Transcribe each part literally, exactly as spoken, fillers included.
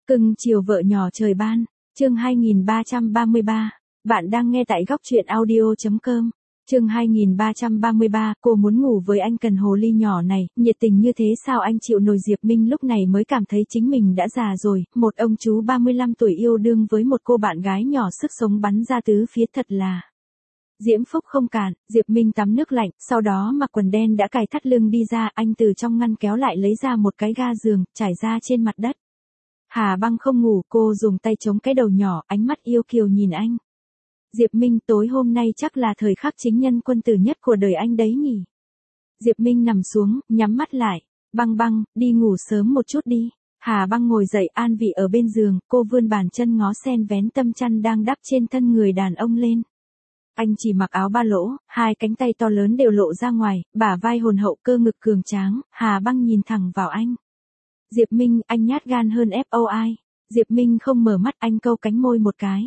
Cưng chiều vợ nhỏ trời ban, chương hai nghìn ba trăm ba mươi ba. Bạn đang nghe tại góc truyện audio chấm com. Chương hai nghìn ba trăm ba mươi ba, cô muốn ngủ với anh cần hồ ly nhỏ này, nhiệt tình như thế sao anh chịu nổi. Diệp Minh lúc này mới cảm thấy chính mình đã già rồi, một ông chú ba mươi lăm tuổi yêu đương với một cô bạn gái nhỏ sức sống bắn ra tứ phía thật là diễm phúc không cạn. Diệp Minh tắm nước lạnh, sau đó mặc quần đen đã cài thắt lưng đi ra, anh từ trong ngăn kéo lại lấy ra một cái ga giường, trải ra trên mặt đất. Hà Băng không ngủ, cô dùng tay chống cái đầu nhỏ, ánh mắt yêu kiều nhìn anh. Diệp Minh, tối hôm nay chắc là thời khắc chính nhân quân tử nhất của đời anh đấy nhỉ. Diệp Minh nằm xuống, nhắm mắt lại. Băng Băng, đi ngủ sớm một chút đi. Hà Băng ngồi dậy an vị ở bên giường, cô vươn bàn chân ngó sen vén tấm chăn đang đắp trên thân người đàn ông lên. Anh chỉ mặc áo ba lỗ, hai cánh tay to lớn đều lộ ra ngoài, bả vai hồn hậu cơ ngực cường tráng. Hà Băng nhìn thẳng vào anh. Diệp Minh, anh nhát gan hơn ép ô ai. Diệp Minh không mở mắt, anh câu cánh môi một cái.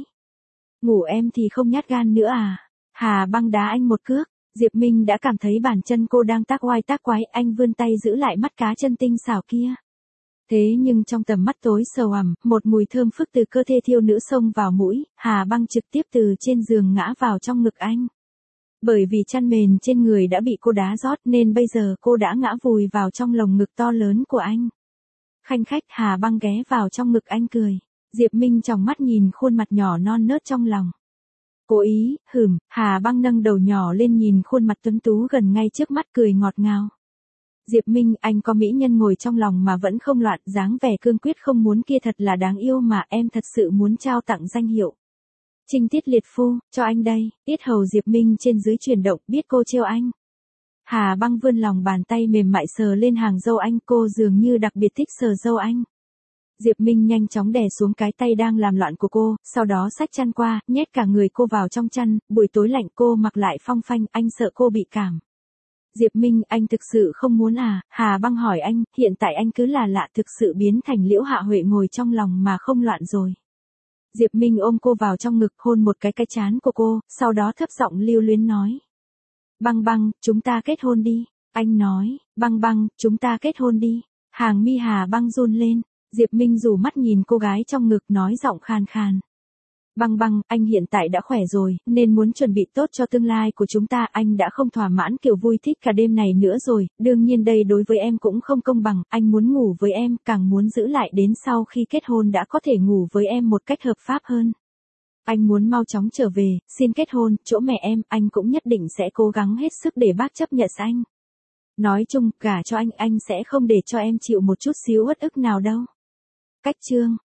Ngủ em thì không nhát gan nữa à? Hà Băng đá anh một cước. Diệp Minh đã cảm thấy bàn chân cô đang tác oai tác quái, anh vươn tay giữ lại mắt cá chân tinh xảo kia. Thế nhưng trong tầm mắt tối sầu ẩm, một mùi thơm phức từ cơ thể thiêu nữ xông vào mũi, Hà Băng trực tiếp từ trên giường ngã vào trong ngực anh. Bởi vì chăn mền trên người đã bị cô đá rót nên bây giờ cô đã ngã vùi vào trong lồng ngực to lớn của anh. Khanh khách, Hà Băng ghé vào trong ngực anh cười. Diệp Minh tròng mắt nhìn khuôn mặt nhỏ non nớt trong lòng. Cố ý, hửm, Hà Băng nâng đầu nhỏ lên nhìn khuôn mặt tuấn tú gần ngay trước mắt cười ngọt ngào. Diệp Minh, anh có mỹ nhân ngồi trong lòng mà vẫn không loạn, dáng vẻ cương quyết không muốn kia thật là đáng yêu mà em thật sự muốn trao tặng danh hiệu Trinh Tiết Liệt Phu, cho anh đây. Yết hầu Diệp Minh trên dưới chuyển động, biết cô trêu anh. Hà Băng vươn lòng bàn tay mềm mại sờ lên hàng râu anh, cô dường như đặc biệt thích sờ râu anh. Diệp Minh nhanh chóng đè xuống cái tay đang làm loạn của cô, sau đó xách chăn qua, nhét cả người cô vào trong chăn, buổi tối lạnh cô mặc lại phong phanh, anh sợ cô bị cảm. Diệp Minh, anh thực sự không muốn à? Hà Băng hỏi anh, hiện tại anh cứ là lạ thực sự biến thành Liễu Hạ Huệ ngồi trong lòng mà không loạn rồi. Diệp Minh ôm cô vào trong ngực hôn một cái cái trán của cô, sau đó thấp giọng lưu luyến nói. Băng Băng, chúng ta kết hôn đi. Anh nói, Băng Băng, chúng ta kết hôn đi. Hàng mi Hà Băng run lên. Diệp Minh rủ mắt nhìn cô gái trong ngực nói giọng khàn khàn. Băng Băng, anh hiện tại đã khỏe rồi, nên muốn chuẩn bị tốt cho tương lai của chúng ta. Anh đã không thỏa mãn kiểu vui thích cả đêm này nữa rồi, đương nhiên đây đối với em cũng không công bằng. Anh muốn ngủ với em, càng muốn giữ lại đến sau khi kết hôn đã có thể ngủ với em một cách hợp pháp hơn. Anh muốn mau chóng trở về, xin kết hôn, chỗ mẹ em, anh cũng nhất định sẽ cố gắng hết sức để bác chấp nhận anh. Nói chung, gả cho anh, anh sẽ không để cho em chịu một chút xíu uất ức nào đâu. Cách chương